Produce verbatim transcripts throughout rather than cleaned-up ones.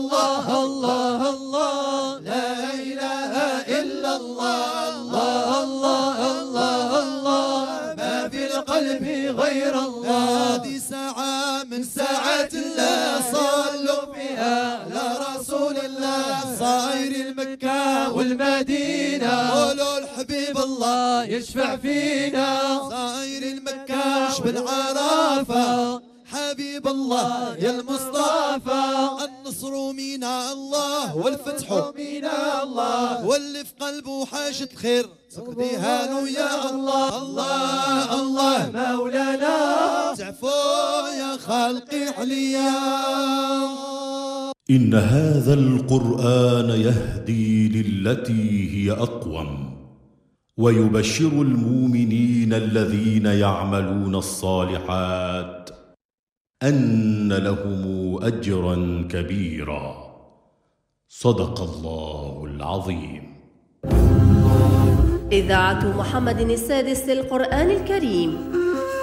الله الله الله لا إله إلا الله الله الله الله الله ما في القلب غير الله. هذه ساعة من ساعات الله صلوا فيها لرسول الله صاير المكة والمدينة قولوا الحبيب الله يشفع فينا صاير المكة بالعرافة حبيب الله يا المصطفى. النصر من الله والفتح من الله واللي في قلبه حاجة الخير تقضيها له يا الله. الله الله مولانا تعفو يا خلقي عليا. إن هذا القرآن يهدي للتي هي أقوم ويبشر المؤمنين الذين يعملون الصالحات أن لهم أجرا كبيرا. صدق الله العظيم. إذاعة محمد السادس للقرآن الكريم،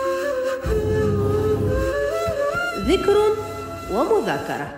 ذكر ومذاكرة.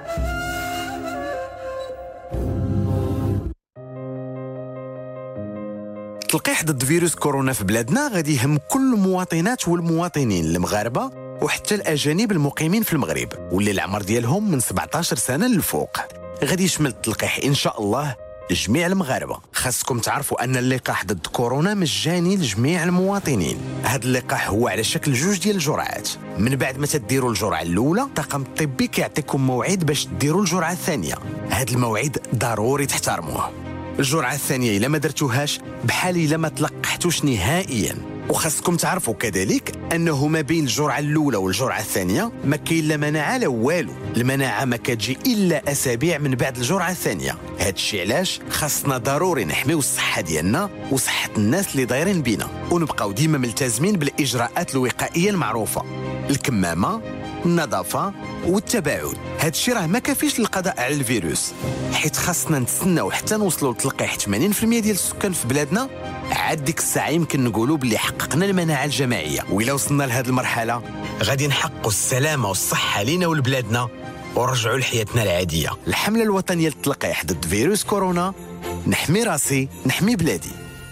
التلقيح ضد فيروس كورونا في بلادنا غادي يهم كل المواطنات والمواطنين المغاربة وحتى الأجانب المقيمين في المغرب واللي العمر ديالهم من سبعطاش سنة للفوق. غادي يشمل التلقيح إن شاء الله لجميع المغاربة. خاصكم تعرفوا أن اللقاح ضد كورونا مجاني لجميع المواطنين. هذا اللقاح هو على شكل جوج ديال الجرعات. من بعد ما تديروا الجرعة الأولى الطاقم الطبي كيعطيكم موعد باش تديروا الجرعة الثانية. هذا الموعد ضروري تحترموه. الجرعة الثانية إلا ما درتوهاش بحال إلا ما تلقحتوش نهائياً. وخاصكم تعرفوا كذلك أنه ما بين الجرعة الأولى والجرعة الثانية ما كاين لا مناعة لا والو. المناعة ما كتجي إلا أسابيع من بعد الجرعة الثانية. هذا الشيء علاش خاصنا ضروري نحميو الصحة ديالنا وصحة الناس اللي دايرين بينا ونبقاو ديما ملتزمين بالإجراءات الوقائية المعروفة، الكمامة، النظافة والتباعد. هذا الشيء راه ما كافيش للقضاء على الفيروس، حيت خاصنا نتسناو حتى نوصلوا لتلقيح ثمانين بالمئة ديال السكان في بلادنا. عاد ديك الساعه يمكن نقولوا بلي حققنا المناعه الجماعيه. وإلا وصلنا لهذه المرحله غادي نحققوا السلامه والصحه لينا ولبلادنا ونرجعوا لحياتنا العاديه. الحمله الوطنيه للتلقيح ضد فيروس كورونا، نحمي راسي نحمي بلادي.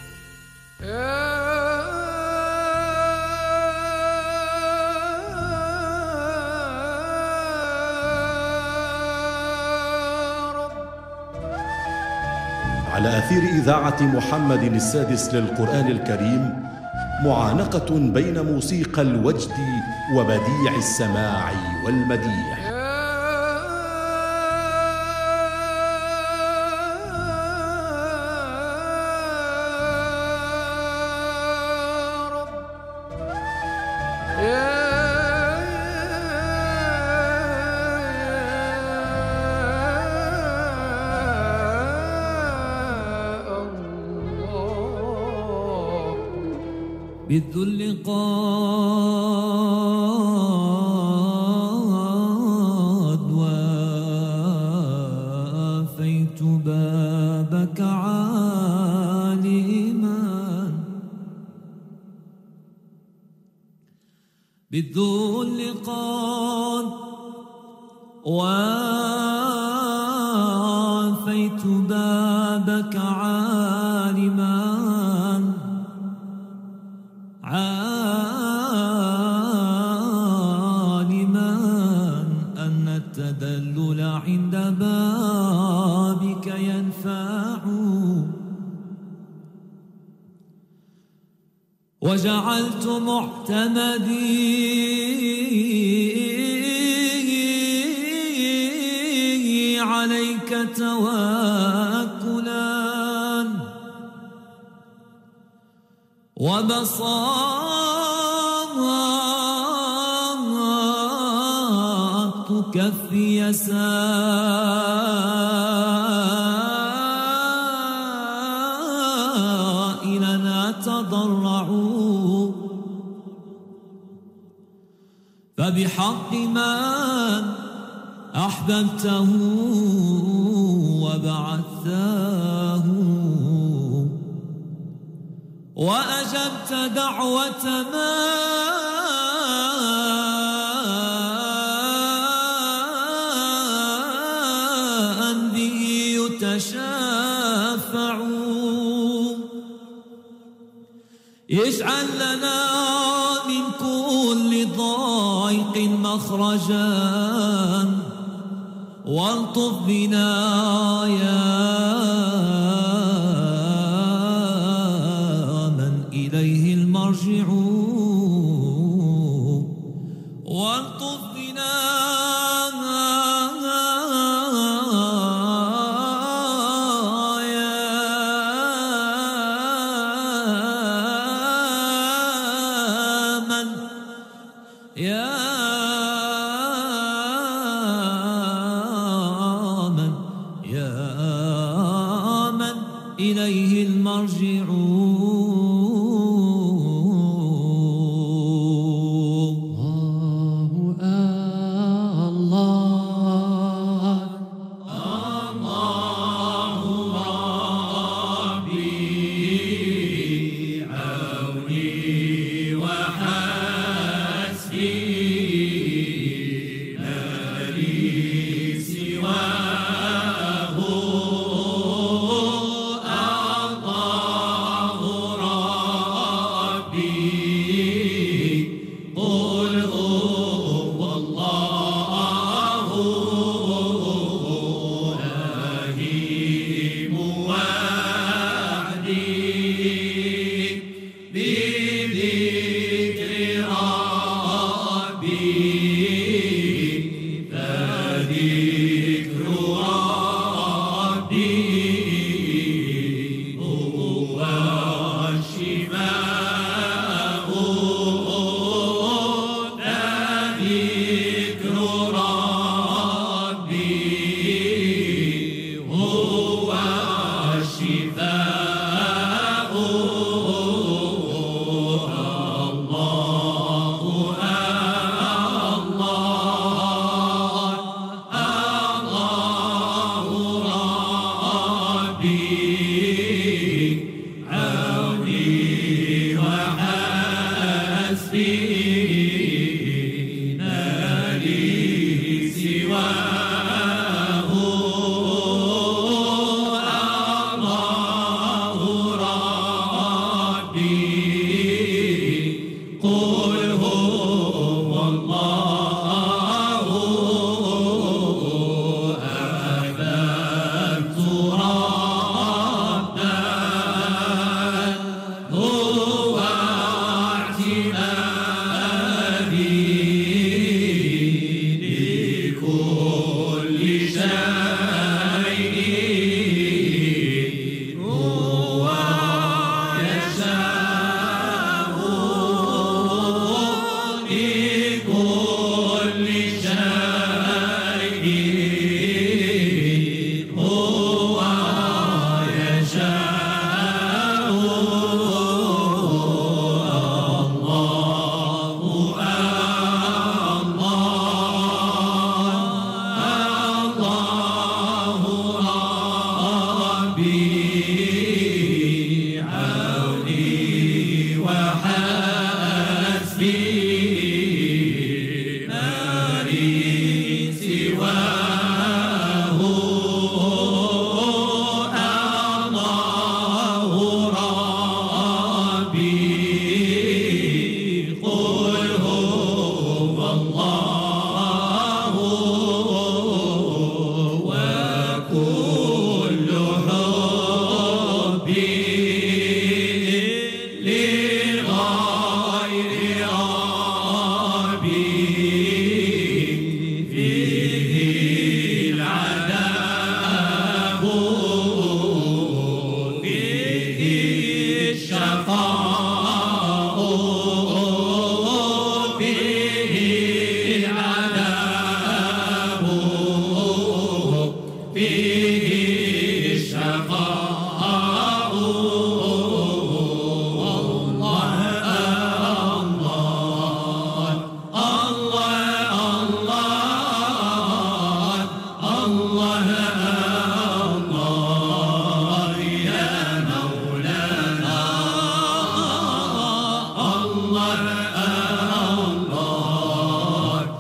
على أثير إذاعة محمد السادس للقرآن الكريم معانقة بين موسيقى الوجد وبديع السماع والمديح. بالذل قد وافيت بابك عالما، بالذل قد وافيت بابك عالما، عالما أن التذلل عند بابك ينفع، وجعلت معتمدي عليك توكلا، وبسطت كفي سائلا أتضرع، فبحق من أحببته وبعثته، وأجبت دعوة يتشافعون يجعل لنا من كل ضيق مخرجا والطف بنا يا من إليه المرجع والطف بنا إليه المرجع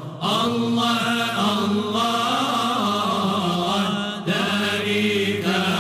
الله الله دارك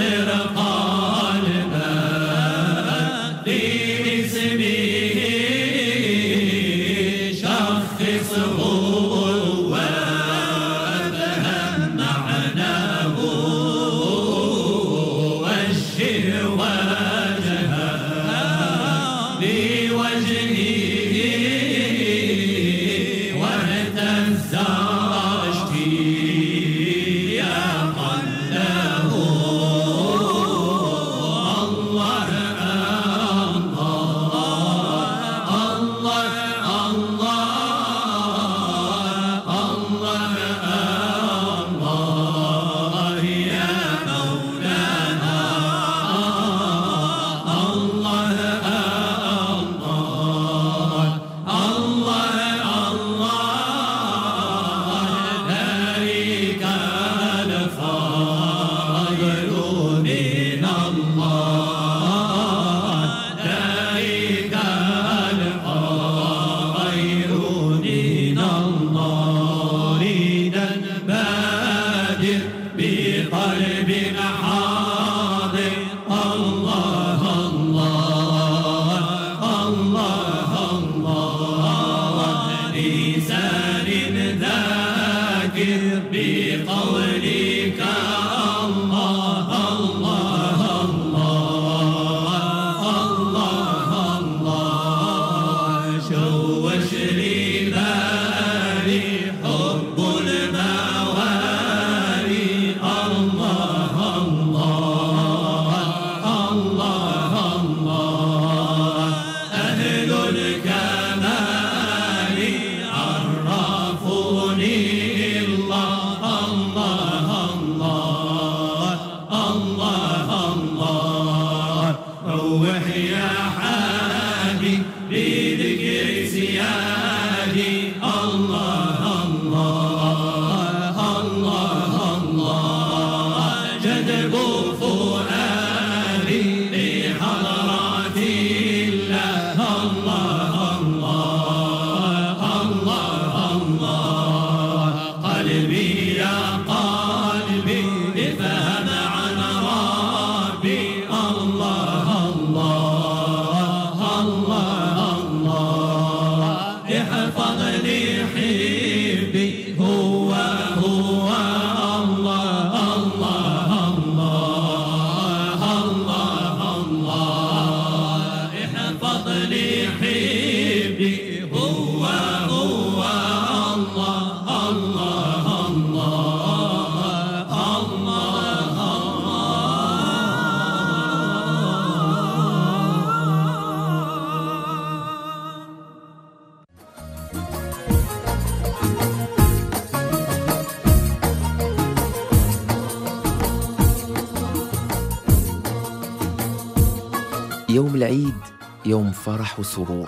يوم العيد يوم فرح وسرور،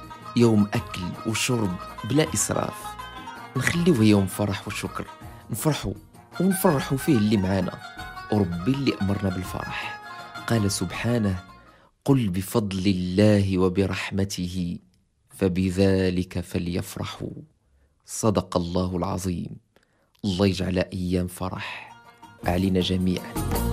يوم أكل وشرب بلا إسراف، نخليوه يوم فرح وشكر، نفرحوا ونفرحوا فيه اللي معانا وربي اللي أمرنا بالفرح. قال سبحانه: قل بفضل الله وبرحمته فبذلك فليفرحوا. صدق الله العظيم. الله يجعل أيام فرح علينا جميعا.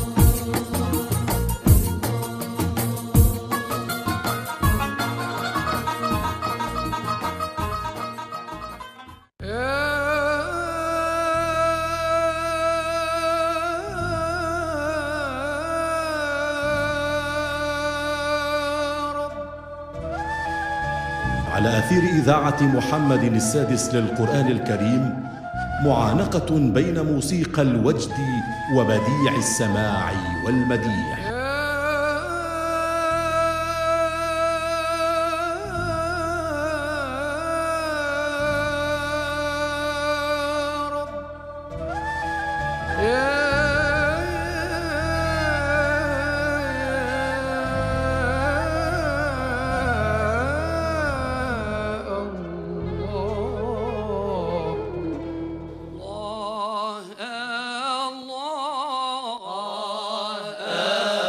على أثير إذاعة محمد السادس للقرآن الكريم، معانقة بين موسيقى الوجد وبديع السماع والمديح. الله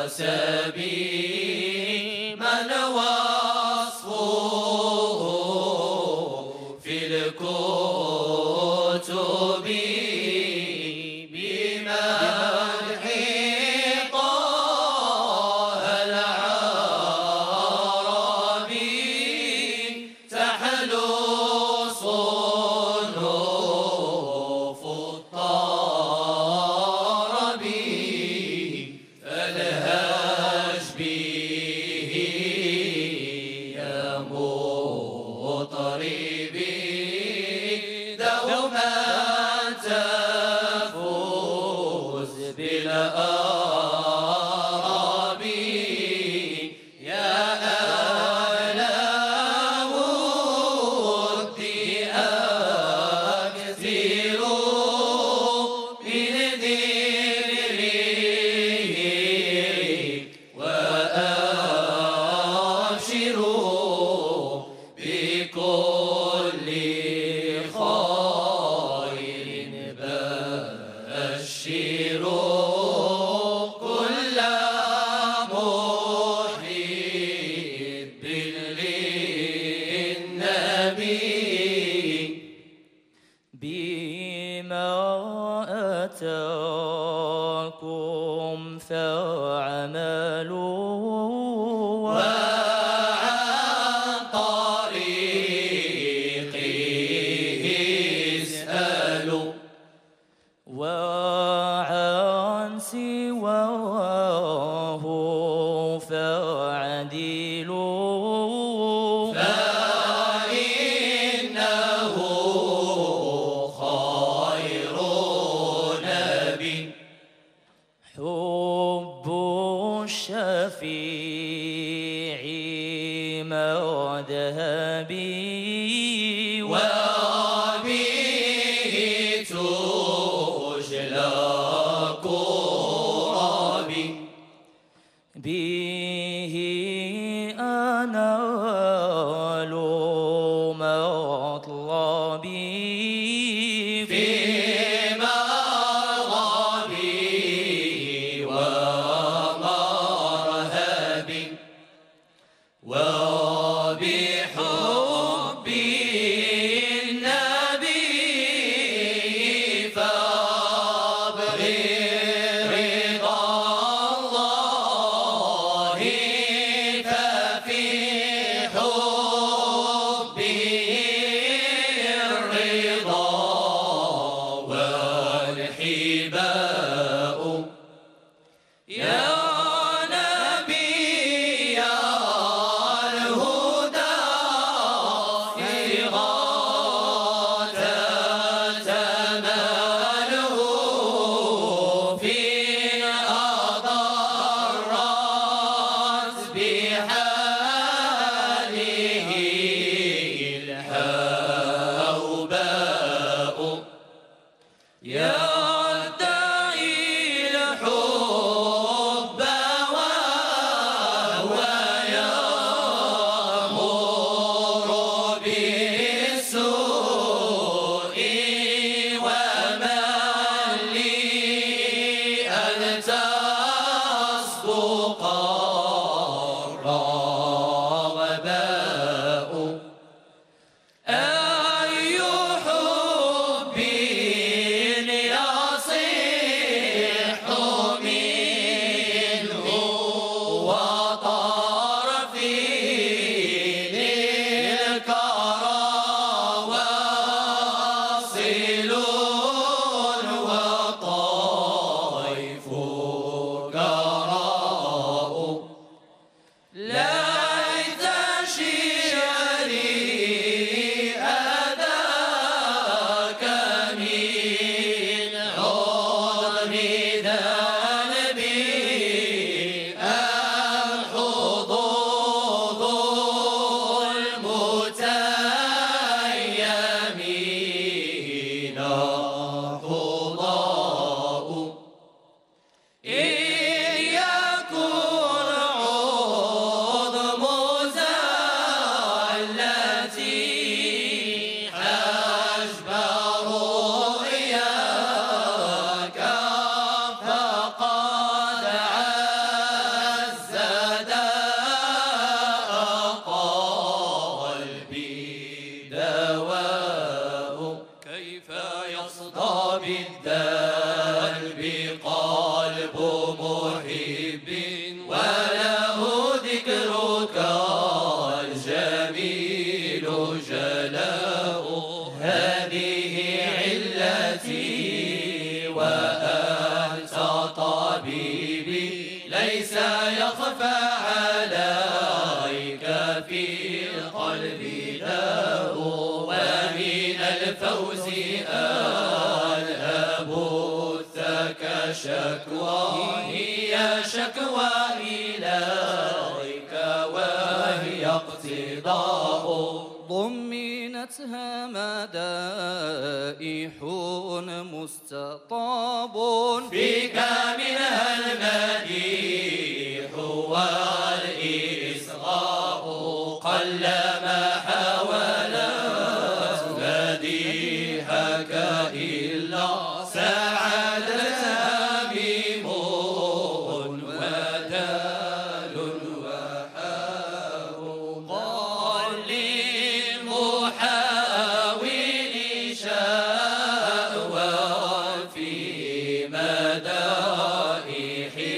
وسبي من وصفه في الكتب بمدح طه العربي تحلو صنوف الطرب فالهج به يا مطربي دوما تفوز بالآرب يا أهل ودي أكثروا من ذكره وأبشروا بكل خير بشروا كل محب للنبي بما أتاكم فاعملوا وعن طريقه اسألوا وعن سواه فاعدلوا فإنه خير نبي حب الشفيع مذهبي وبه تجلى كربي به أنال مطلبي في مرغبي ومرهبي وبحب النبي فابغي رضا الله ففي حبه الرضا والحباء يا نبي الهدى إغاثة تناله في أضرت بحاله الحوباء يا داعي الحب وهو يأمر بالسوء ومن لي أن تصدق الرغباء أي حب يصح منه وطرف للكرى واصل وطيف فعليك في القلب له ومن الفوز أذهب الثك شكوى هي شكوى إليك وهي اقتضاء ضمنتها مدائح مستطاب فيك منها المديح والإصغاء قلما حاولت مديحك إلا سعادتها ميم ودال وحاء قال للمحاول شأوى في مدائحه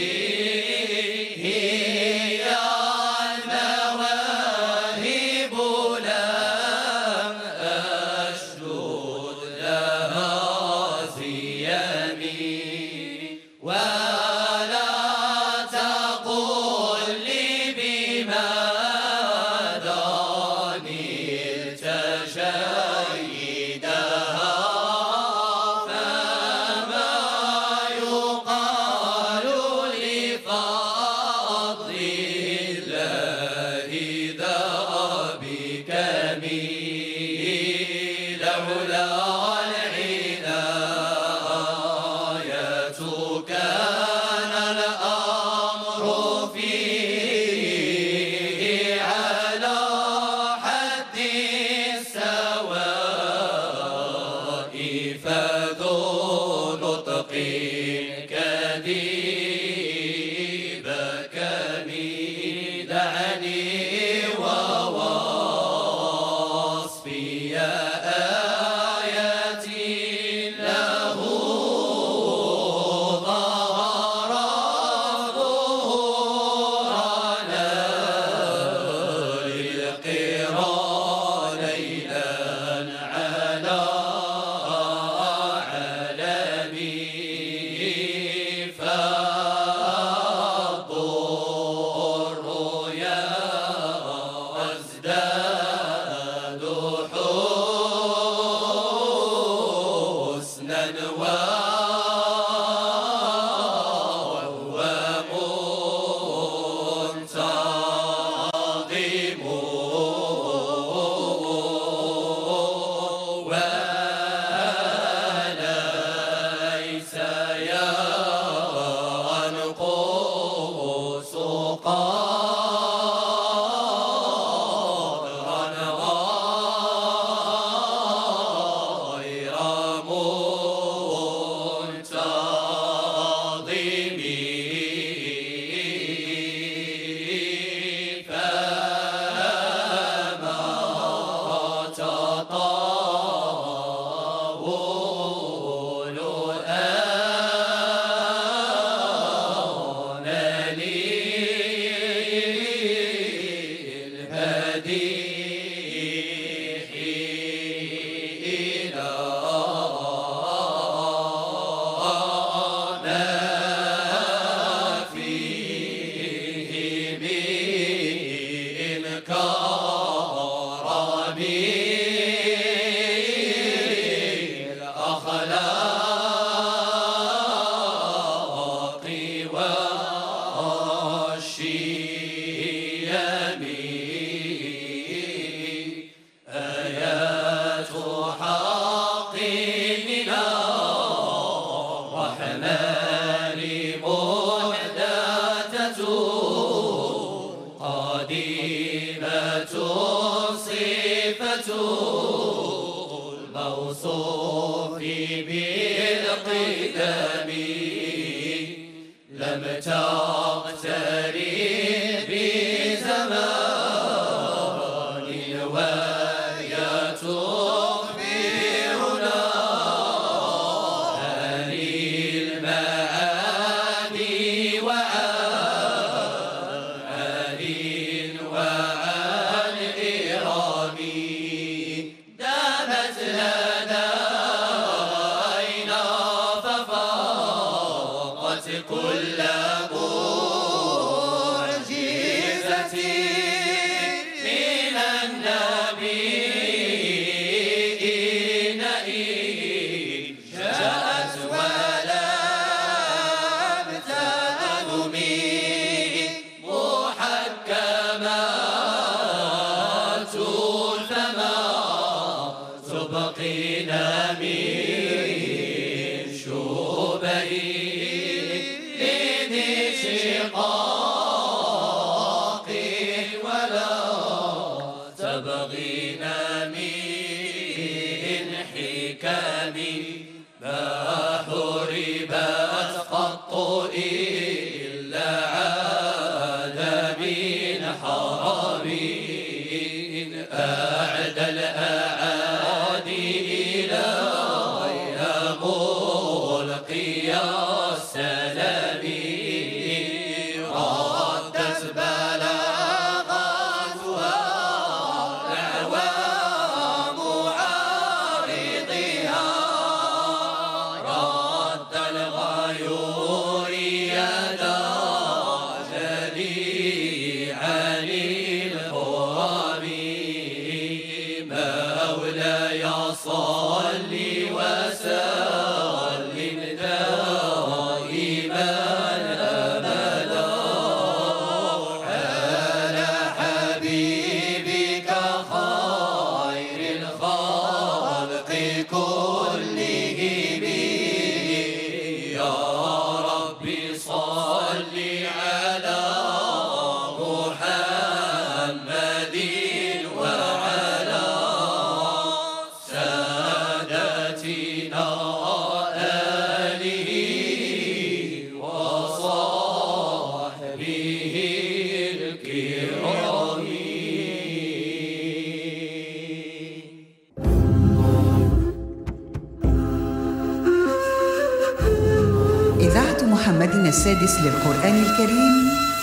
هي المواهب لم أشدد لها زيامي ولا تقل لي بماذا نلت شيدها فما يقال لفضل الله ذا بكميل لولا العناية كان الأمر فيه على حد السواء فذو نطق كذيب كمي دعني ووصفي آياتي له ظهر ظهورنا للقرى ليلا على علمي فالضر يزداد حسنا وهو منتظم وليس ينقص قدرا غير منتظم فما تطاول آن للمديح إلى ما فيه من كرم الأخلاق والشيم آيات حق من الرحمن محدثة قديمة صفة الموصوف بالقدم لم تقترب بزمان وهي تخبرنا عن المعاني وعن وعن إرامي دامت لدينا ففاقت كل شقاق ولا تبغين من حكم ما حربت قط إلا عاد من حرم أعد الأعادي إلى ملقي السلام ردت بلاغتها دعوى معارضها رد الغيور يدا جلي عن الحرم مولاي صل وسلم دائما أبدا على حبيبك خير الخلق كلهم يا ربي صل على محمد وعلى سادتنا آله وصحبه الكرام. إذاعة محمد السادس للقرآن الكريم،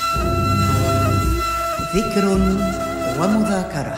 ذكر ومذاكرة.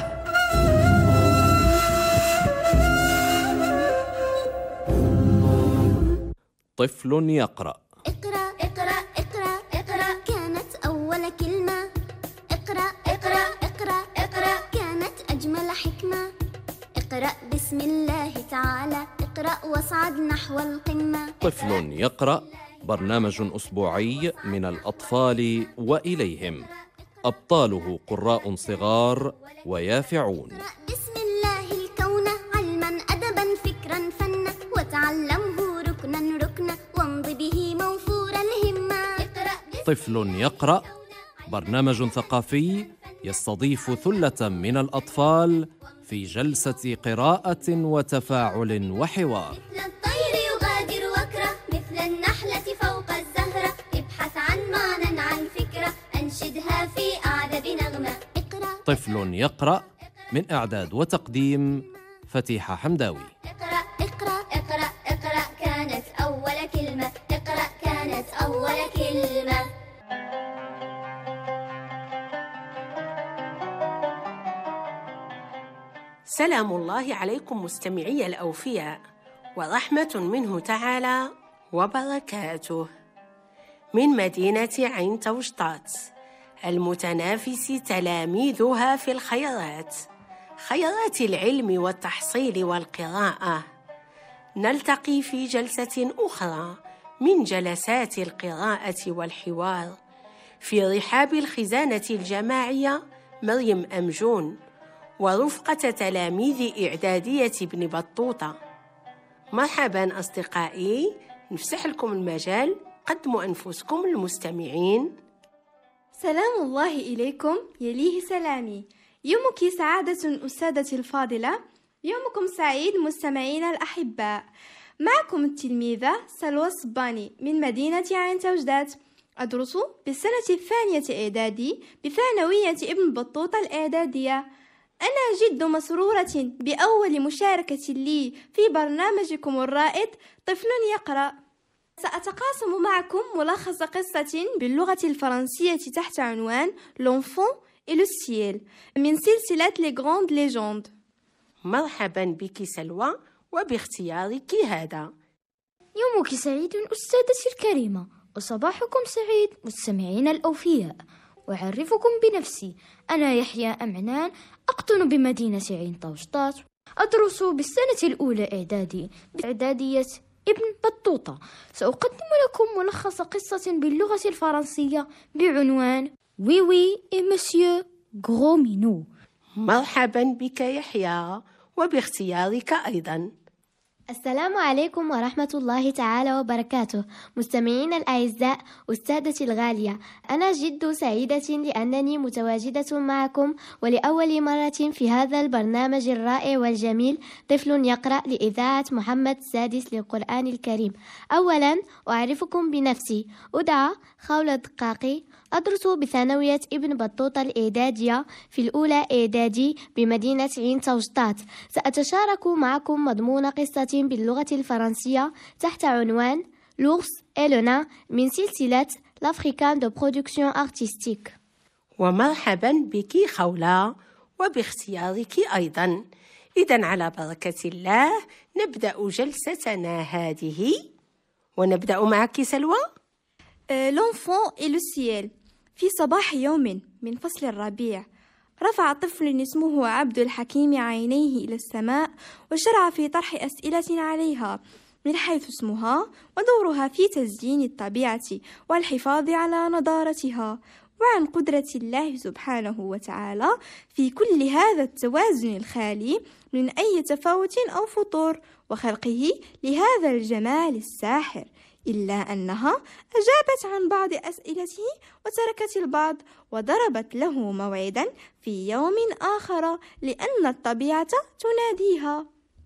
طفل يقرأ. اقرأ اقرأ اقرأ اقرأ كانت أول كلمة. اقرأ اقرأ اقرأ اقرأ كانت أجمل حكمة. اقرأ بسم الله تعالى اقرأ واصعد نحو القمة. طفل يقرأ برنامج أسبوعي من الأطفال وإليهم، أبطاله قراء صغار ويافعون. اقرأ بسم الله الكون علما أدبا فكرا فنا وتعلمه ركنا ركنا وامض به موفور الهمة. اقرأ طفل يقرأ برنامج ثقافي يستضيف ثلة من الأطفال في جلسة قراءة وتفاعل وحوار. مثل الطير يغادر وكرة مثل النحلة فوق الزهرة ابحث عن معنى عن فكرة أنشدها في أعذب نغمة. اقرأ طفل يقرأ من إعداد وتقديم فتيحة حمداوي. اقرأ اقرأ اقرأ اقرأ كانت أول كلمة. اقرأ كانت أول كلمة. سلام الله عليكم مستمعي الأوفياء ورحمة منه تعالى وبركاته. من مدينة عين توشطات المتنافس تلاميذها في الخيرات، خيرات العلم والتحصيل والقراءة، نلتقي في جلسة أخرى من جلسات القراءة والحوار في رحاب الخزانة الجماعية مريم أمجون ورفقة تلاميذ إعدادية ابن بطوطة. مرحبا أصدقائي، نفسح لكم المجال، قدموا أنفسكم للمستمعين. سلام الله إليكم يليه سلامي. يومك سعادة أستاذتي الفاضلة، يومكم سعيد مستمعين الأحباء. معكم التلميذة سلوى الصباني من مدينة عين توجدات، أدرس بالسنة الثانية إعدادي بثانوية ابن بطوطة الإعدادية. أنا جد مسرورة بأول مشاركة لي في برنامجكم الرائد طفل يقرأ. سأتقاسم معكم ملخص قصة باللغة الفرنسية تحت عنوان L'enfant et le ciel من سلسلة Les Grandes Légendes. مرحبا بك سلوى وباختيارك هذا. يومك سعيد أستاذتي الكريمة، وصباحكم سعيد مستمعين الأوفياء. أعرفكم بنفسي، أنا يحيى أمعنان، أقطن بمدينة عين توشطات، أدرس بالسنة الأولى إعدادي بإعدادية ابن بطوطة. سأقدم لكم ملخص قصة باللغة الفرنسية بعنوان وي وي إي مسيو غرو مينو. مرحبا بك يحيى وباختيارك أيضا. السلام عليكم ورحمة الله تعالى وبركاته. مستمعين الأعزاء، أستاذتي الغالية، أنا جد سعيدة لأنني متواجدة معكم ولأول مرة في هذا البرنامج الرائع والجميل طفل يقرأ لإذاعة محمد السادس للقرآن الكريم. أولا أعرفكم بنفسي، أدعى خولة دقاقي، أدرس بثانوية ابن بطوطة الإعدادية في الأولى إعدادي بمدينة عين توجطات. سأتشارك معكم مضمون قصة باللغة الفرنسية تحت عنوان لورس إلونا من سلسلة لافريكان دو برودكسيون أرتستيك. ومرحبا بك خولة وباختيارك أيضا. إذن على بركة الله نبدأ جلستنا هذه، ونبدأ معك سلوى. لونفون إي لو سييل. في صباح يوم من فصل الربيع رفع طفل اسمه عبد الحكيم عينيه إلى السماء وشرع في طرح أسئلة عليها من حيث اسمها ودورها في تزيين الطبيعة والحفاظ على نضارتها، وعن قدرة الله سبحانه وتعالى في كل هذا التوازن الخالي من أي تفاوت أو فطور، وخلقه لهذا الجمال الساحر، إلا أنها أجابت عن بعض أسئلته وتركت البعض، وضربت له موعدا في يوم آخر لأن الطبيعة تناديها.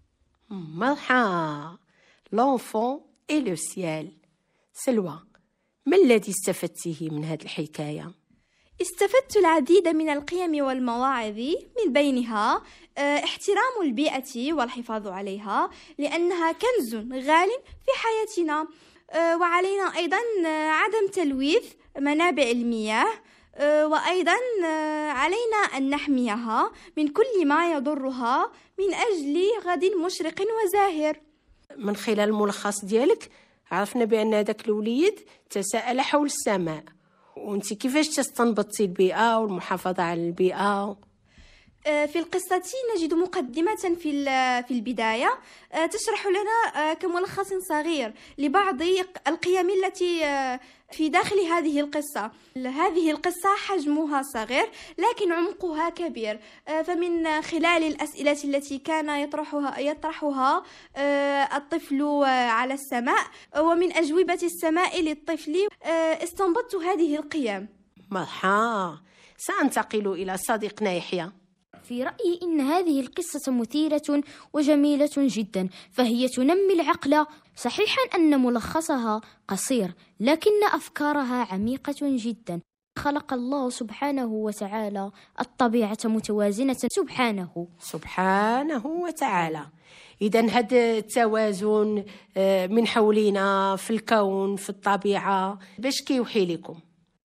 مرحبا. لونفون إي لو سيال. سلوى، ما الذي استفدته من هذه الحكاية؟ استفدت العديد من القيم والمواعظ، من بينها احترام البيئة والحفاظ عليها لأنها كنز غال في حياتنا، وعلينا أيضا عدم تلويث منابع المياه، وأيضا علينا أن نحميها من كل ما يضرها من أجل غد مشرق وزاهر. من خلال الملخص ديالك عرفنا بأن هذاك الوليد تساءل حول السماء، وانت كيفاش تستنبطي البيئة والمحافظة على البيئة؟ في القصة نجد مقدمة في في البداية تشرح لنا كملخص صغير لبعض القيم التي في داخل هذه القصة. هذه القصة حجمها صغير لكن عمقها كبير، فمن خلال الأسئلة التي كان يطرحها يطرحها الطفل على السماء ومن أجوبة السماء للطفل استنبطت هذه القيم. مرحبا. سأنتقل إلى صديقنا يحيى. في رأيي إن هذه القصة مثيرة وجميلة جدا، فهي تنمي العقل. صحيحا أن ملخصها قصير لكن أفكارها عميقة جدا. خلق الله سبحانه وتعالى الطبيعة متوازنة سبحانه سبحانه وتعالى. إذن هذا التوازن من حولنا في الكون في الطبيعة باش كيوحي لكم؟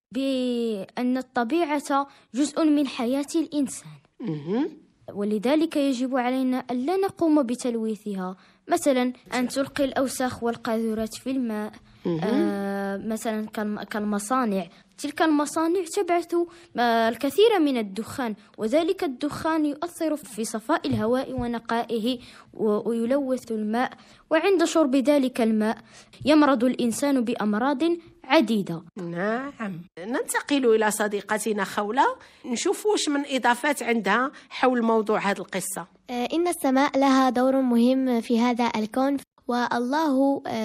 بأن الطبيعة جزء من حياة الإنسان، ولذلك يجب علينا ألا نقوم بتلويثها، مثلا أن تلقي الأوساخ والقاذورات في الماء، آه مثلا كالمصانع. تلك المصانع تبعث الكثير من الدخان، وذلك الدخان يؤثر في صفاء الهواء ونقائه ويلوث الماء، وعند شرب ذلك الماء يمرض الإنسان بأمراض عديدة. نعم. ننتقل إلى صديقتنا خولة، نشوف واش من إضافات عندها حول موضوع هذه القصة. إن السماء لها دور مهم في هذا الكون، والله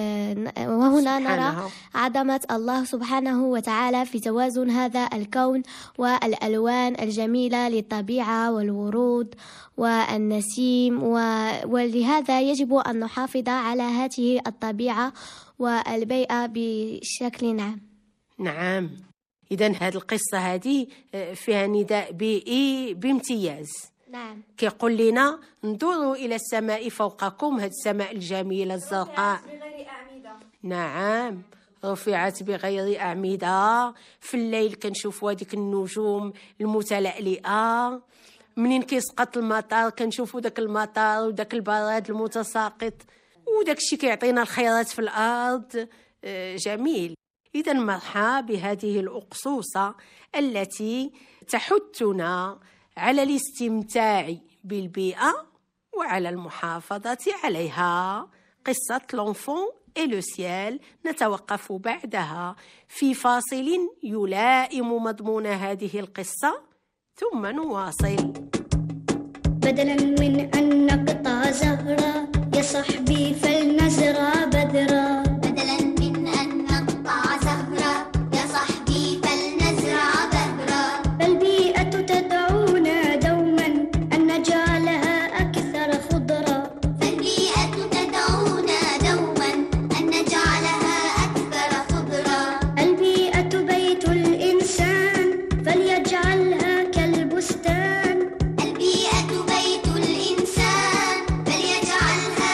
وهنا نرى عظمة الله سبحانه وتعالى في توازن هذا الكون والألوان الجميلة للطبيعة والورود والنسيم، ولهذا يجب أن نحافظ على هذه الطبيعة والبيئة بشكل عام. نعم. إذن هذه القصة هذه فيها نداء بيئي بامتياز. نعم. كيقول لنا انظروا إلى السماء فوقكم، هذه السماء الجميلة الزرقاء. بغير أعمدة. نعم، رفعت بغير أعمدة. في الليل كنشوفوا هذيك النجوم المتلألئة، منين كيسقط المطر كنشوفوا داك المطر وداك البراد المتساقط، وداك الشيء كيعطينا الخيرات في الأرض. جميل. إذا مرحبا بهذه الأقصوصة التي تحثنا على الاستمتاع بالبيئة وعلى المحافظة عليها. قصة لونفون إي لو سيال. نتوقف بعدها في فاصل يلائم مضمون هذه القصة ثم نواصل. بدلا من أن نقطع زهرة صحبي فلنزرع بذرة بدلا من أن نقطع زهرة. يا صحبي فلنزرع بذرة. فالبيئة تدعونا دوما أن نجعلها أكثر خضرة. فالبيئة تدعونا دوما أن نجعلها أكثر خضرة. البيئة بيت الإنسان فليجعلها كالبستان. البيئة بيت الإنسان فليجعلها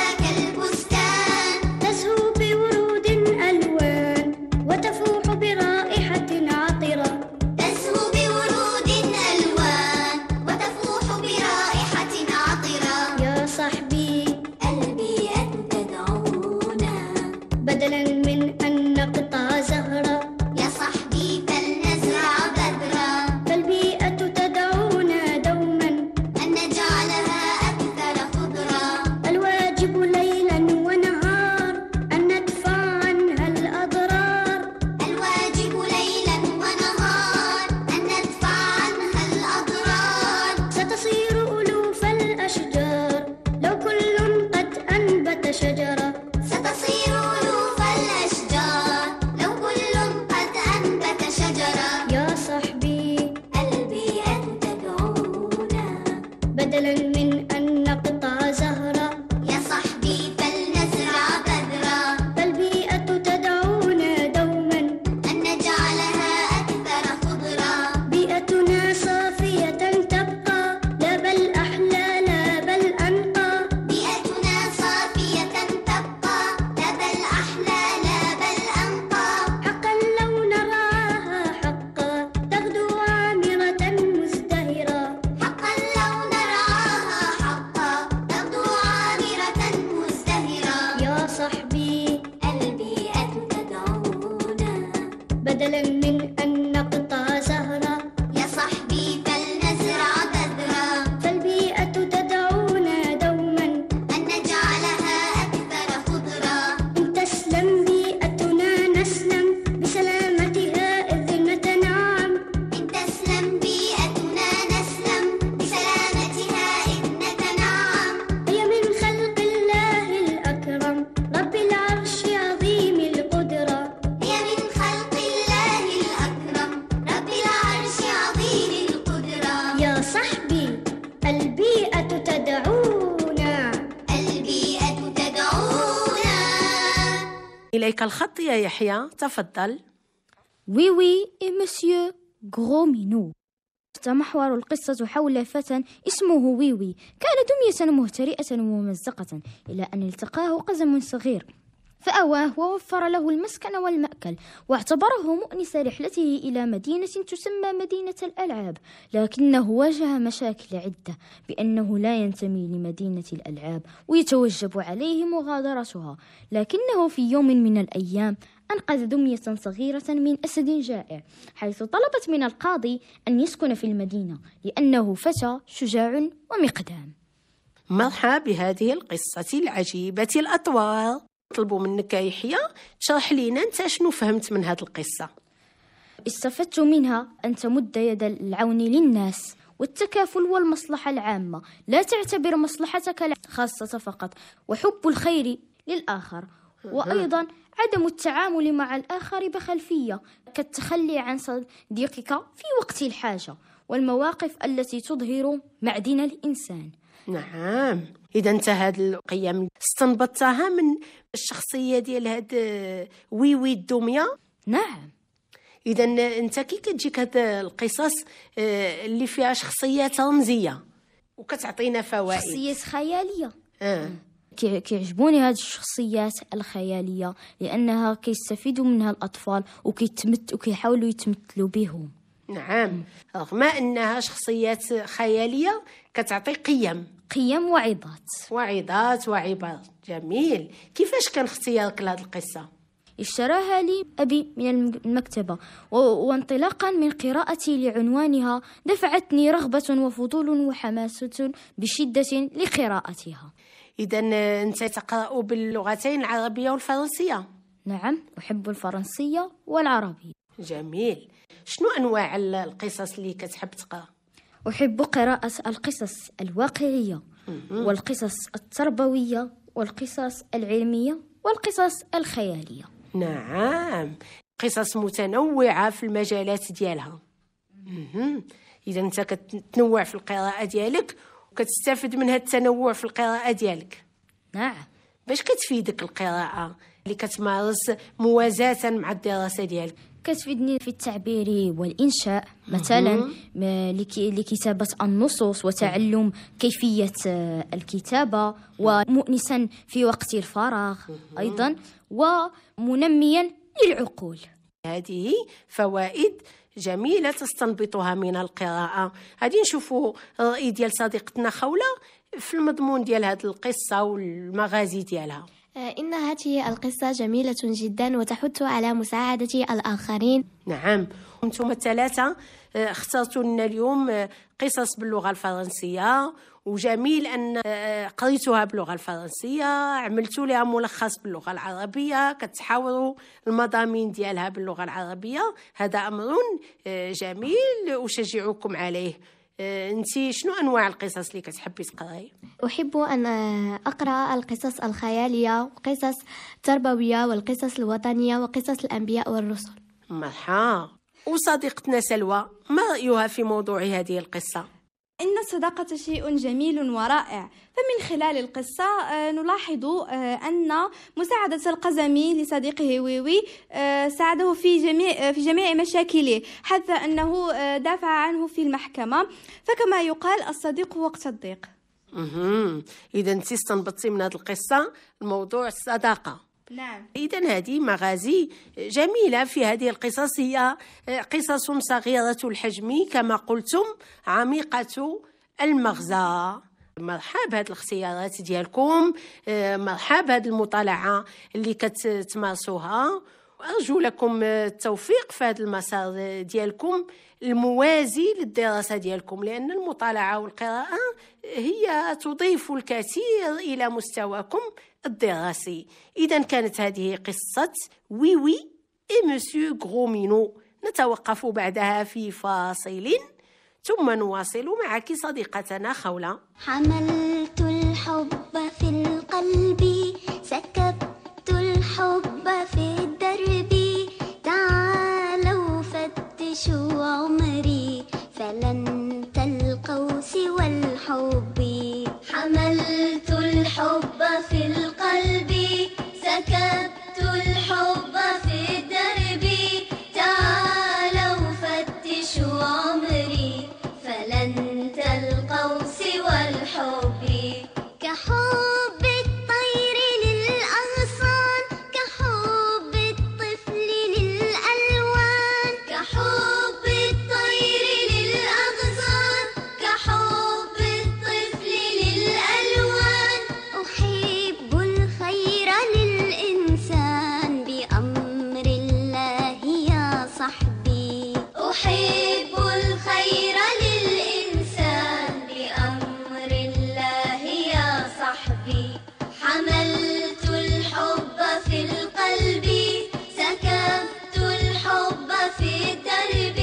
كالبستان. تزهو بورود ألوان وتفوح برائحة عطرة. تزهو بورود ألوان وتفوح برائحة عطرة. يا صحبي البيئة تدعونا بدلا من أن نقطع زهرة. يا صحبي فلنزرع بذرة. فالبيئة تدعونا دوما أن نجعلها أكثر خضرة. الواجب ليلا ونهار أن ندفع عنها الأضرار. الواجب ليلا ونهار أن ندفع عنها الأضرار. ستصير ألوف الأشجار لو كل قد أنبت شجرة. ستصير ألوف الأشجار لو كل قد أنبت شجرة. يا صحبي البيئة تدعونا بدلا من أن نقطع زهرة. يا صحبي فلنزرع بذرة. فالبيئة تدعونا دوما أن نجعلها أكثر خضرة. بيئتنا صافية تبقى لا بل أحلى لا بل أنقى. بيئتنا صافية تبقى لا بل أحلى لا بل أنقى. حقا لو نرعاها حقا تغدو عامرة مزدهرة. حقا لو نرعاها حقا تغدو عامرة مزدهرة. يا صحبي البيئة تدعونا بدلا من أن نقطع زهرة. يا صحبي فلنزرع بذرة. فالبيئة تدعونا دوما أن نجعلها أكثر خضرة. إن تسلم بيئتنا نسلم بسلامتها إذ نتنعم. إن تسلم بيئتنا نسلم بسلامتها إذ نتنعم. هي من خلق الله الأكرم رب العرش عظيم القدرة. هي من خلق الله الأكرم رب العرش عظيم القدرة. يا صحبي البيئة تدعونا. البيئة تدعونا. إليك الخط يا يحيى، تفضل. وي وي إي مسيو غرو مينو. تتمحور القصة حول فتى اسمه وي وي. كان دمية مهترئة وممزقة إلى أن التقاه قزم صغير فأواه ووفر له المسكن والمأكل، واعتبره مؤنس رحلته إلى مدينة تسمى مدينة الألعاب. لكنه واجه مشاكل عدة بأنه لا ينتمي لمدينة الألعاب ويتوجب عليه مغادرتها. لكنه في يوم من الأيام أنقذ دمية صغيرة من أسد جائع، حيث طلبت من القاضي أن يسكن في المدينة لأنه فتى شجاع ومقدام. مرحبا بهذه القصة العجيبة الأطوار. طلبوا منك يا يحيى تشرح لينا انت شنو فهمت من هذه القصة. استفدت منها أن تمد يد العون للناس والتكافل والمصلحة العامة، لا تعتبر مصلحتك الخاصة فقط، وحب الخير للآخر، وأيضا عدم التعامل مع الآخر بخلفية كالتخلي عن صديقك في وقت الحاجة، والمواقف التي تظهر معدن الإنسان. نعم، إذا أنت هاد القيم استنبطتها من الشخصية ديال هاد وي وي الدمية. نعم. إذا أنت كي كتجيك هاد القصص اللي فيها شخصيات رمزية وكتعطينا فوائد، شخصيات خيالية. آه. كيعجبوني هاد الشخصيات الخيالية لأنها كيستفيدوا منها الأطفال وكيتمت وكيحاولوا يتمثلوا بهم. نعم، رغم أنها شخصيات خيالية كتعطي قيم قيم وعظات وعظات وعبر. جميل. كيفاش كان اختيارك لهذه القصة؟ اشتراها لي أبي من المكتبة، وانطلاقا من قراءتي لعنوانها دفعتني رغبة وفضول وحماسة بشدة لقراءتها. إذا أنت تقرأ باللغتين العربية والفرنسية؟ نعم، أحب الفرنسية والعربية. جميل. شنو أنواع القصص اللي كتحب تقرأ؟ أحب قراءة القصص الواقعية والقصص التربوية والقصص العلمية والقصص الخيالية. نعم، قصص متنوعة في المجالات ديالها. إذا أنت كتنوع في القراءة ديالك وكتستفد من هذا التنوع في القراءة ديالك. نعم. باش كتفيدك القراءة اللي كتمارس موازاة مع الدراسة ديالك؟ كتفيدني في التعبير والإنشاء مثلا لكتابة النصوص وتعلم كيفية الكتابة، ومؤنسا في وقت الفراغ أيضا، ومنميا للعقول. هذه فوائد جميلة تستنبطها من القراءة. غادي نشوفوا الرأي ديال صديقتنا خولة في المضمون ديال هذه القصة والمغازي ديالها. إن هذه القصة جميلة جدا وتحث على مساعدة الآخرين. نعم، أنتم الثلاثة اخترتوا لنا اليوم قصص باللغة الفرنسية، وجميل أن قريتوها باللغة الفرنسية، عملتوا لها ملخص باللغة العربية، كتحاوروا المضامين ديالها باللغة العربية. هذا أمر جميل أشجعكم عليه. انتي شنو انواع القصص اللي كتحبي تقراي؟ احب ان اقرا القصص الخياليه وقصص تربويه والقصص الوطنيه وقصص الانبياء والرسل. مرحبا. وصديقتنا سلوى، ما رايها في موضوع هذه القصه؟ إن الصداقة شيء جميل ورائع، فمن خلال القصة نلاحظ أن مساعدة القزمي لصديقه ويوي ساعده في جميع في جميع مشاكله، حتى أنه دافع عنه في المحكمة، فكما يقال الصديق وقت الضيق. إذا أنت استنبطتي من هذه القصة الموضوع الصداقة. نعم. إذا هذه مغازي جميلة في هذه القصص، هي قصص صغيرة الحجم كما قلتم، عميقة المغزى. مرحبا بهذه الاختيارات ديالكم، مرحبا بهذه المطالعة اللي كتمارسوها، وأرجو لكم التوفيق في هذا المسار ديالكم الموازي للدراسة ديالكم، لأن المطالعة والقراءة هي تضيف الكثير إلى مستواكم الدراسي. إذا كانت هذه قصة ويوي إي مسيو غرومينو. نتوقف بعدها في فاصل ثم نواصل معك صديقتنا خولة. حملت الحب في القلب، سكبت الحب في الدرب، تعالوا فتشوا عمري فلن تلقوا سوى الحب. حملت الحب في القلب، سكبت الحب في الدرب، تعالوا فتشوا عمري فلن تلقوا سوى الحب. كحب الطير للأغصان، كحب الطفل للألوان، كحب الطير للأغصان، كحب الطفل للألوان. أحب الخير للإنسان بأمر الله يا صحبي، أحب الخير للإنسان بأمر الله يا صحبي. حملت الحب في القلب، سكبت الحب في الدرب،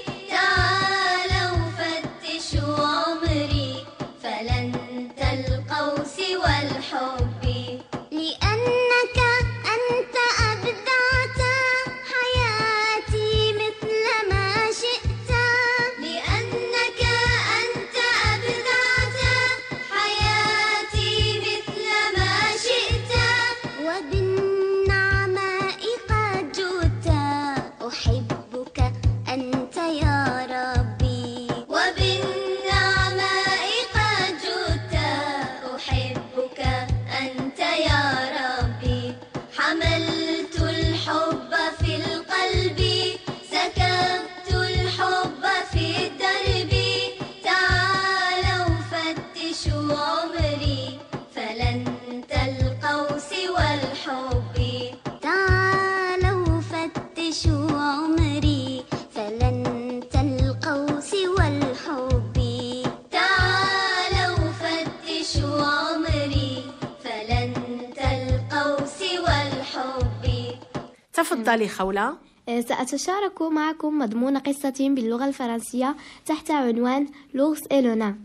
تعالوا فتشوا عمري فلن تلقوا سوى الحب. لأنك أنت أبدعت حياتي مثل ما شئت، لأنك أنت أبدعت حياتي مثل ما شئت، وبالنعماء قد جئت، أحبك أنت يا ربي، وبالنعماء قد جئت، أحبك أنت يا ربي. حملت الحب في القلب، سكبت الحب في الدرب، تعالوا فتشوا عمري فلن تلقوا سوى الحب. تعالوا فتشوا عمري فلن تلقوا سوى الحب. تعالوا فتشوا عمري فلن تلقوا سوى الحب. تفضلي خولة. سأتشارك معكم مضمون قصة باللغة الفرنسية تحت عنوان لوغس إلونا.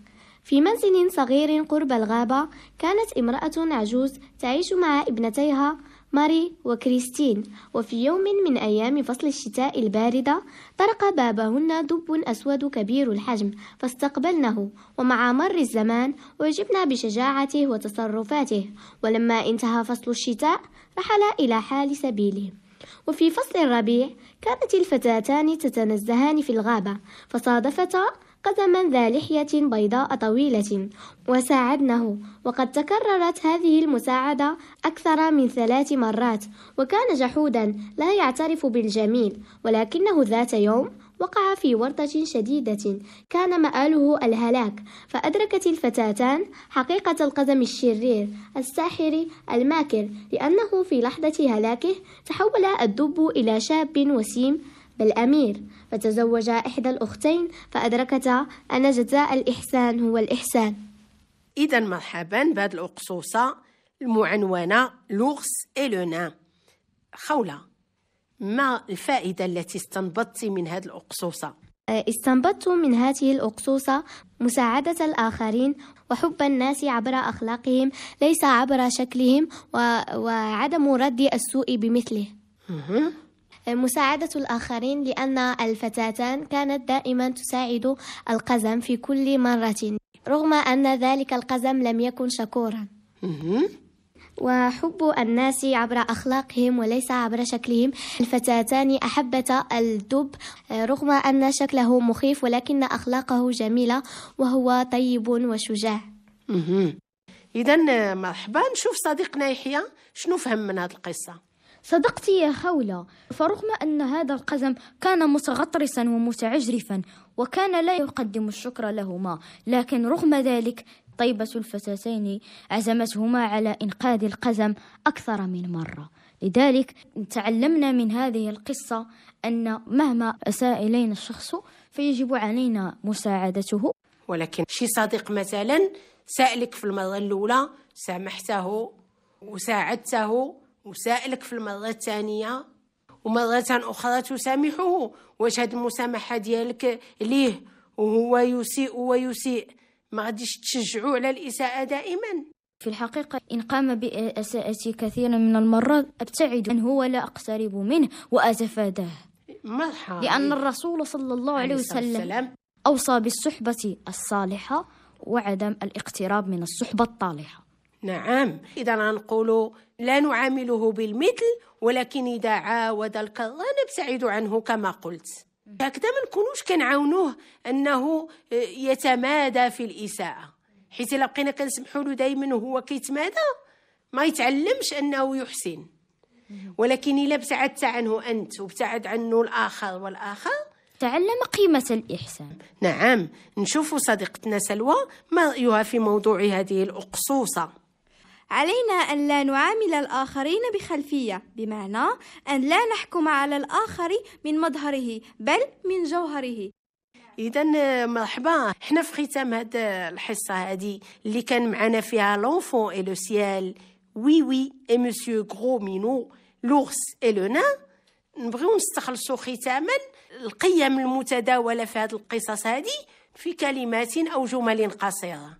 في منزل صغير قرب الغابة كانت امرأة عجوز تعيش مع ابنتيها ماري وكريستين. وفي يوم من أيام فصل الشتاء الباردة طرق بابهن دب أسود كبير الحجم فاستقبلنه، ومع مر الزمان أعجبنا بشجاعته وتصرفاته. ولما انتهى فصل الشتاء رحل إلى حال سبيله. وفي فصل الربيع كانت الفتاتان تتنزهان في الغابة فصادفتا قزما ذا لحية بيضاء طويلة وساعدنه، وقد تكررت هذه المساعدة أكثر من ثلاث مرات. وكان جحودا لا يعترف بالجميل، ولكنه ذات يوم وقع في ورطة شديدة كان مآله الهلاك، فأدركت الفتاتان حقيقة القزم الشرير الساحر الماكر، لأنه في لحظة هلاكه تحول الدب إلى شاب وسيم بل أمير، فتزوجا إحدى الأختين فأدركتا أن جزاء الإحسان هو الإحسان. إذا مرحبا بهذه الأقصوصة المعنونة لوغس إلونا. خولة، ما الفائدة التي استنبطت من هذه الأقصوصة؟ استنبطت من هذه الأقصوصة مساعدة الآخرين وحب الناس عبر أخلاقهم ليس عبر شكلهم، و... وعدم رد السوء بمثله. مساعدة الآخرين لأن الفتاتان كانت دائما تساعد القزم في كل مرة رغم أن ذلك القزم لم يكن شكورا. وحب الناس عبر أخلاقهم وليس عبر شكلهم. الفتاتان أحبتا الدب رغم أن شكله مخيف ولكن أخلاقه جميلة وهو طيب وشجاع. إذن مرحبا، نشوف صديقنا يحيى شنو فهم من هذه القصة. صدقتي يا خولة، فرغم أن هذا القزم كان متغطرسا ومتعجرفا وكان لا يقدم الشكر لهما، لكن رغم ذلك طيبة الفتاتين عزمتهما على إنقاذ القزم أكثر من مرة. لذلك تعلمنا من هذه القصة أن مهما أساء إلينا الشخص فيجب علينا مساعدته. ولكن شي صديق مثلا سألك في المرة الأولى سامحته وساعدته، وسائلك في المرة الثانية ومرة أخرى تسامحه، واش هاد المسامحة ديالك ليه وهو يسيء ويسيء ما غاديش تشجعوا على الإساءة دائما؟ في الحقيقة إن قام بإساءتي كثيرا من المرات أبتعد عنه ولا أقترب منه وأتفاداه. مرحبا. لأن الرسول صلى الله عليه وسلم أوصى بالصحبة الصالحة وعدم الاقتراب من الصحبة الطالحة. نعم، إذا نقول لا نعامله بالمثل، ولكن إذا عاود الكرة نبتعد عنه كما قلت. هكذا ما نكونوش كنعاونوه أنه يتمادى في الإساءة، حيث إلا بقينا كنسمحوا له دائما وهو كيتمادى ما يتعلمش أنه يحسن. ولكن إلا ابتعدت عنه أنت وابتعد عنه الآخر والآخر تعلم قيمة الإحسان. نعم، نشوف صديقتنا سلوى ما رأيها في موضوع هذه الأقصوصة. علينا أن لا نعامل الآخرين بخلفية، بمعنى أن لا نحكم على الآخر من مظهره بل من جوهره. إذن مرحبا، احنا في ختام هذه الحصة هذه اللي كان معنا فيها لونفون اي لو سيال، وي وي اي مسيو غرو مينو، لورس اي لو نان. نبغيو نستخلصوا ختاما القيم المتداولة في هذه القصص هذه في كلمات أو جمل قصيرة.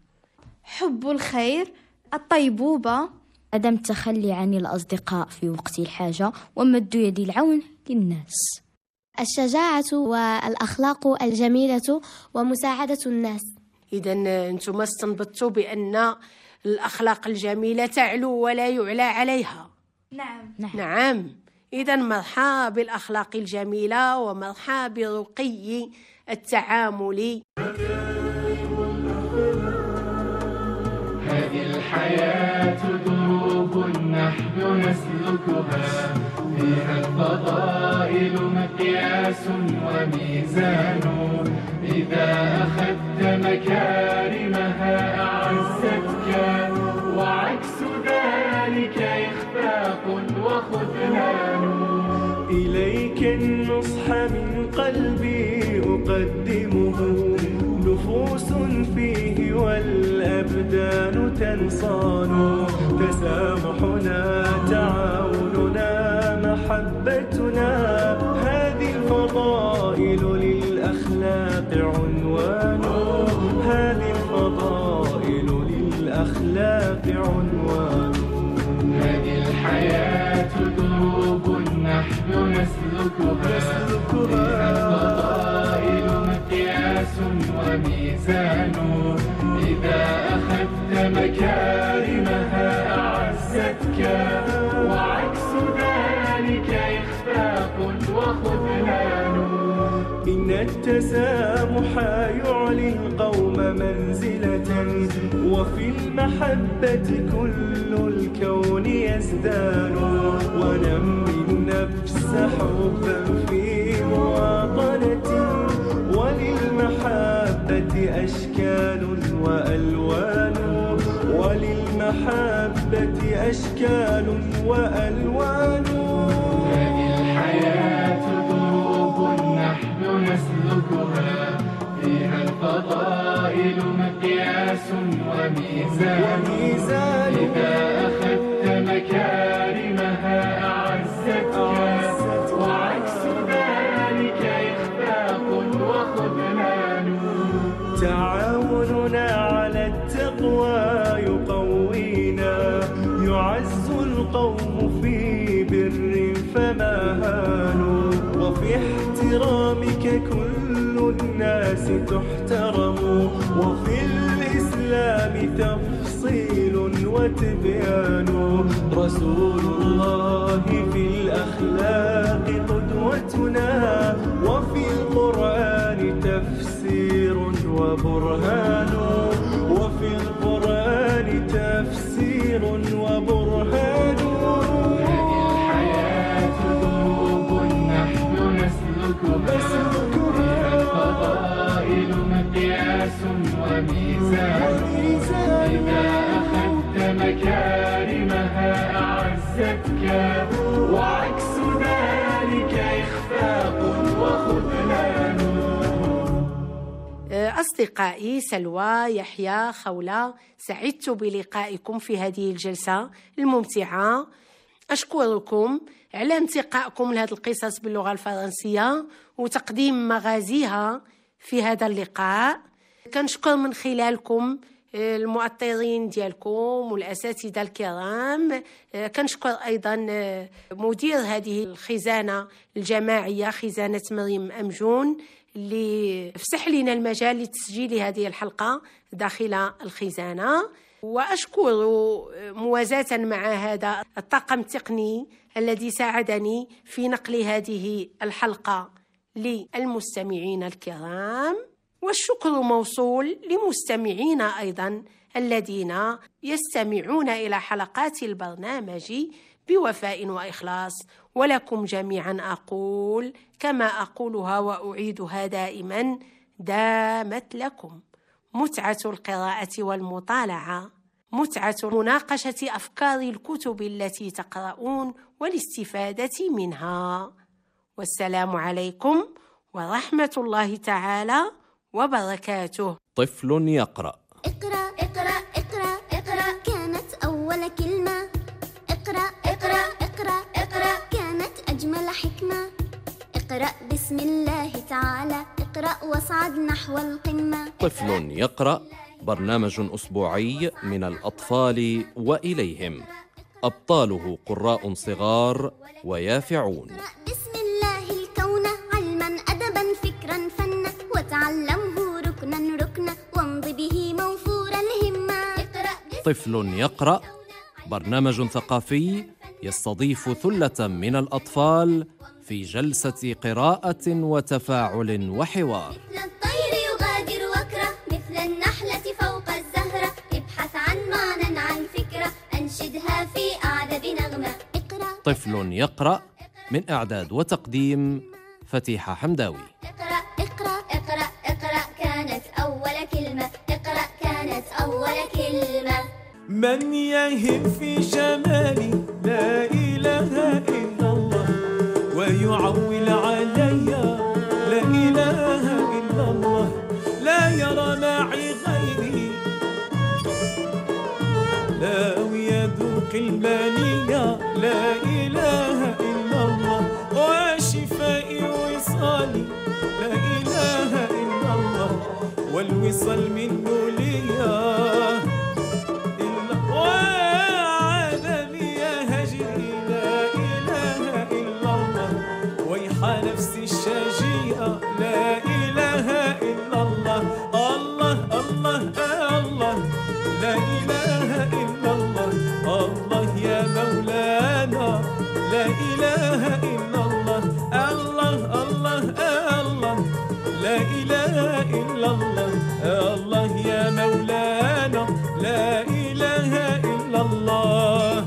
حب الخير، الطيبوبة، عدم التخلي عن الأصدقاء في وقت الحاجة، ومد يد العون للناس، الشجاعة والأخلاق الجميلة ومساعدة الناس. إذن أنتم استنبطتوا بأن الأخلاق الجميلة تعلو ولا يعلى عليها. نعم. نعم, نعم. إذن مرحبا بالأخلاق الجميلة ومرحبا برقي التعامل. هذه الحياة دروب نحن نسلكها، فيها الفضائل مقياس وميزان، إذا أخذت مكارمها أعزتك، وعكس ذلك إخفاق وخذلان. إليك النصح من قلبي أقدمه، نفوس فيه والأبدان تنصان، تسامحنا تعاوننا محبتنا، هذه الفضائل للأخلاق عنوان، هذه الفضائل مكارمها أعزتك، وعكس ذلك إخفاق وخذلان. إن التسامح يعلي القوم منزلة، وفي المحبة كل الكون يزدان. ونمي النفس حبا في مواطنة، وللمحبة أشكال وألوان، وللمحبة أشكال وألوان. هذه الحياة دروب نحن نسلكها، فيها الفضائل مقياس وميزان. إذا أخذت مكارمها أعزتك، وعكس ذلك إخفاق وخذلان. تعاوننا على التقوى يقوينا، يعز القوم في بر فما هانوا. وفي احترامك كل الناس تحترم، وفي الإسلام تفصيل وتبيان. رسول الله في الأخلاق قدوتنا، وفي القرآن تفسير وبرهان، وفي القرآن تفسير وبرهان. هذه الحياة دروب نحن نسلكها، فيها الفضائل مقياس وميزان. إذا أخذت مكارمها أعزتك، وعكس ذلك إخفاق وخذلان. أصدقائي سلوى، يحيى، خولة، سعدت بلقائكم في هذه الجلسة الممتعة. أشكركم على انتقائكم لهذه القصص باللغة الفرنسية وتقديم مغازيها في هذا اللقاء. كنشكر من خلالكم المؤطرين ديالكم والأساتذة الكرام. كنشكر أيضا مدير هذه الخزانة الجماعية، خزانة مريم أمجون، اللي فسح لنا المجال لتسجيل هذه الحلقة داخل الخزانة. وأشكر موازاة مع هذا الطاقم التقني الذي ساعدني في نقل هذه الحلقة للمستمعين الكرام. والشكر موصول لمستمعينا أيضا الذين يستمعون إلى حلقات البرنامج بوفاء وإخلاص. ولكم جميعا أقول كما أقولها وأعيدها دائما: دامت لكم متعة القراءة والمطالعة، متعة مناقشة أفكار الكتب التي تقرؤون والاستفادة منها. والسلام عليكم ورحمة الله تعالى وبركاته. طفل يقرأ. اقرأ اقرأ اقرأ اقرأ كانت أول كلمة. اقرأ اقرأ اقرأ اقرأ كانت أجمل حكمة. اقرأ بسم الله تعالى، اقرأ واصعد نحو القمة. طفل يقرأ برنامج أسبوعي من الأطفال وإليهم، أبطاله قراء صغار ويافعون. بسم الله الكون علما أدبا فكرا فنا، وتعلمه ركنا ركنا وامض به موفور الهمة. طفل يقرأ برنامج ثقافي يستضيف ثلة من الأطفال في جلسة قراءة وتفاعل وحوار. مثل الطير يغادر وكرة، مثل النحلة فوق الزهرة، ابحث عن معنى عن فكرة، أنشدها في أعذب نغمة. اقرأ. طفل يقرأ من إعداد وتقديم فتيحة حمداوي. اقرأ اقرأ اقرأ اقرأ كانت أول كلمة. اقرأ كانت أول كلمة. من يهب في جمالي لا إله إلا الله، ويعول علي لا إله إلا الله، لا يرى معي غيري، لا يذوق المنية لا إله إلا الله، وشفائي وصالي لا إله إلا الله، والوصال منه ليا نفسي الشجيئة لا إله إلا الله. الله الله الله لا إله لا إله إلا الله. الله يا مولانا لا إله إلا الله.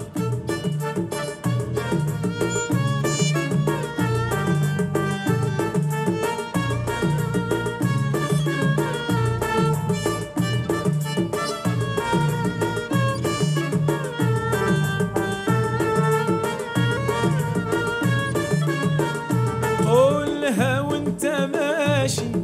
قولها وانت ماشي